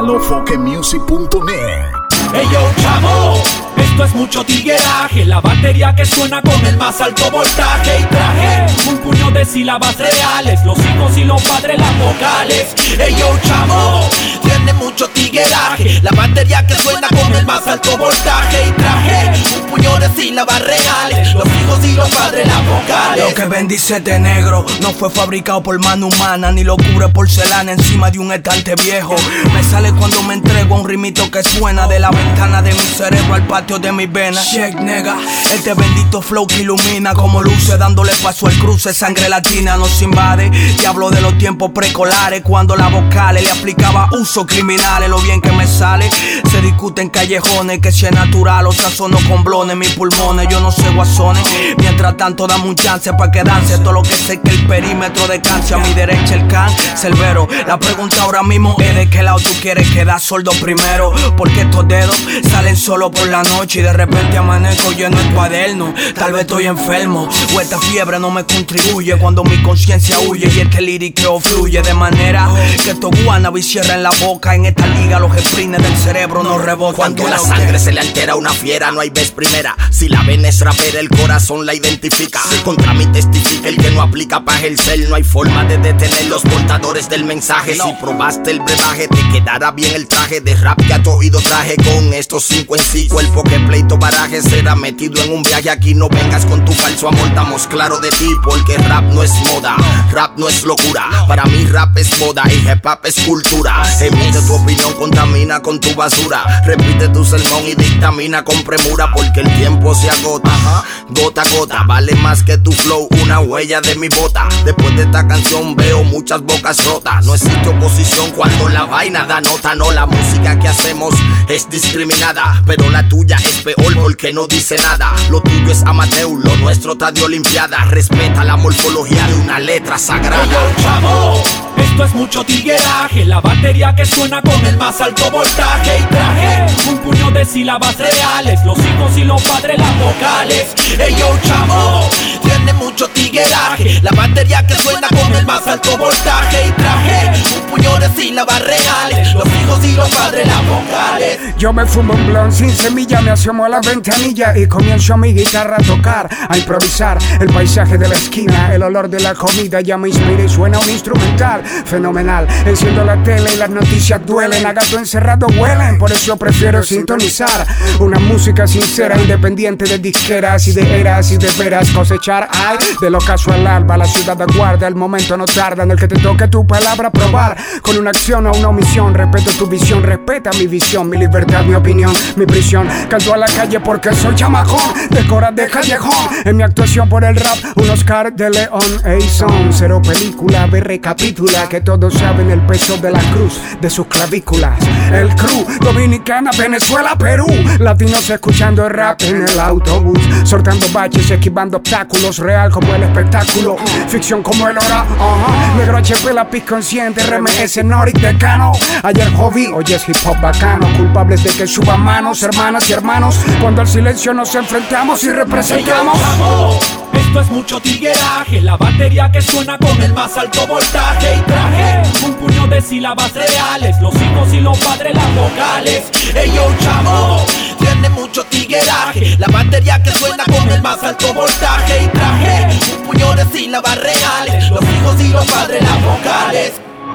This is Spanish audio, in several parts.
lofoquemusic.net. Ey yo, chamo, esto es mucho tigueraje. La batería que suena con el más alto voltaje. Y traje un puño de sílabas reales, los hijos y los padres las vocales. Ey yo, chamo, tiene mucho tigueraje. La batería que suena con el más alto voltaje. Y traje un puño de sílabas reales, los hijos y los padres las vocales. Lo que bendice de negro no fue fabricado por mano humana, ni lo cubre porcelana encima de un estante viejo. Me sale cuando me entrego a un ritmito que suena de la ventana de mi cerebro al patio de mis venas. Check, nega, este bendito flow que ilumina como luces, dándole paso al cruce. Sangre latina nos invade. Te hablo de los tiempos precolares, cuando las vocales le aplicaba usos criminales. Lo bien que me sale, se discute en callejones, que si es natural o sazono con blones. Mis pulmones, yo no sé guasones. Mientras tanto dame un chance pa' que dance todo lo que sé que el perímetro descanse. A mi derecha el can, Cerbero. La pregunta ahora mismo es de qué lado tú quieres quedar sordo primero. Porque estos dedos salen solo por la noche y de repente amanezco lleno el cuaderno. Tal vez estoy enfermo o esta fiebre no me contribuye cuando mi conciencia huye y este liriqueo fluye de manera que estos guanabis cierren la boca. En esta liga los sprines del cerebro no rebotan. Cuando la sangre se le altera a una fiera no hay vez primera. Si la vena es rapera el corazón la identifica. Contra mí testifica el que no aplica pa' ejercer. No hay forma de detener los portadores del mensaje. Si probaste el brebaje te quedará bien el traje de rap que a tu oído traje. Con estos 5 en sí, cuerpo que pleito baraje será metido en un viaje. Aquí no vengas con tu falso amor, estamos claros de ti. Porque rap no es moda, rap no es locura. Para mí rap es moda y hip hop es cultura. Emite tu opinión, contamina con tu basura. Repite tu sermón y dictamina con premura. Porque el tiempo se agota, gota a gota. Vale más que tu flow, una huella de mi bota. Después de esta canción veo muchas bocas rotas. No existe oposición cuando la vaina da nota. No, la música que hacemos es discriminada, pero la tuya es peor porque no dice nada. Lo tuyo es amateur, lo nuestro está de olimpiada. Respeta la morfología de una letra sagrada. Ey yo, chamo, esto es mucho tigueraje. La batería que suena con el más alto voltaje. Y traje un puño de sílabas reales, los hijos y los padres las vocales. Ey yo, chamo, tiene mucho tigueraje. La batería que suena con el más alto voltaje. Y traje un puño de sílabas reales, los hijos y los padres las vocales. Yo me fumo un blon sin semilla, me asomo a la ventanilla y comienzo a mi guitarra a tocar, a improvisar el paisaje de la esquina, el olor de la comida ya me inspira y suena un instrumental fenomenal. Enciendo la tele y las noticias duelen, a gato encerrado huelen, por eso prefiero sintonizar una música sincera, independiente de disqueras y de eras y de veras cosechar. Ay, de lo casual alba, la ciudad aguarda, el momento no tarda en el que te toque tu palabra probar, con una acción o una omisión. Respeto tu visión, respeta mi visión, mi libertad, mi opinión, mi prisión. Canto a la calle porque soy chamacón, de cora de callejón. En mi actuación por el rap, un Oscar de León. Ey son, cero película, ve recapitula que todos saben el peso de la cruz de sus clavículas. El crew, Dominicana, Venezuela, Perú, latinos escuchando el rap en el autobús, sortando baches, esquivando obstáculos, real como el espectáculo, ficción como el hora. Negro HP, lápiz consciente, RMS, Noric, Decano. Ayer hobby, hoy es hip hop bacano, culpables de que suban manos, hermanas y hermanos, cuando al silencio nos enfrentamos y representamos. Esto es mucho tigueraje. La batería que suena con el más alto voltaje. Y traje un puño de sílabas reales, los hijos y los padres las vocales. Ey yo, chamo, tiene mucho tigueraje. La batería que suena con el más alto voltaje. Y traje un puño de sílabas reales, los hijos y los padres las vocales.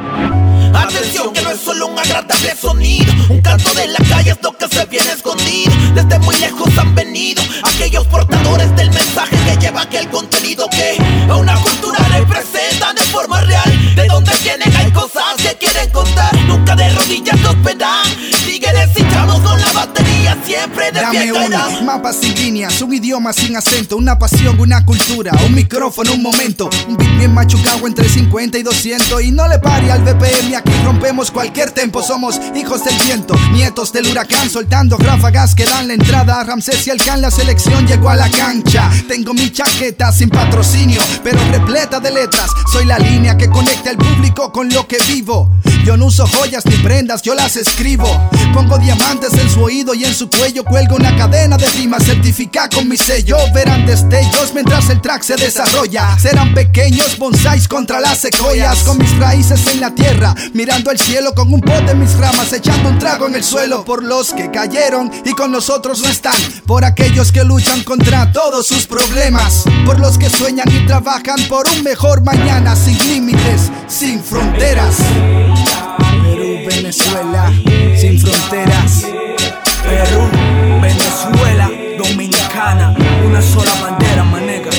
Atención que no es solo un agradable sonido, un canto de la calle es lo que se viene escondido. Desde muy lejos han venido aquellos portadores del mensaje que llevan el contenido que a una cultura representan de forma real. De donde vienen hay cosas que quieren contar, nunca de rodillas nos verán. Tigres y chavos con la batería siempre de pie caerán. Dame un mapa sin líneas, un idioma sin acento, una pasión, una cultura, un micrófono, un momento, un beat bien machucado entre 50 y 200 y no le pare al BPM. Aquí rompemos cualquier tempo, somos hijos del viento, nietos del huracán, soltando ráfagas que dan la entrada a Ramsés y el Can. La selección llegó a la cancha. Tengo mi chaqueta sin patrocinio, pero repleta de letras. Soy la línea que conecta al público con lo que vivo. Yo no uso joyas ni prendas, yo las escribo. Pongo diamantes en su oído y en su cuello cuelgo cuelgo una cadena de rimas certificada con mi sello. Verán destellos mientras el track se desarrolla. Serán pequeños bonsáis contra las secoyas, con mis raíces en la tierra, mirando el cielo con un pot de mis ramas, echando un trago en el suelo. Por los que cayeron y con nosotros no están, por aquellos que luchan contra todos sus problemas, por los que sueñan y trabajan por un mejor mañana, sin límites, sin fronteras. Perú, Venezuela, sin fronteras. Perú, Venezuela, Dominicana, una sola bandera, manega.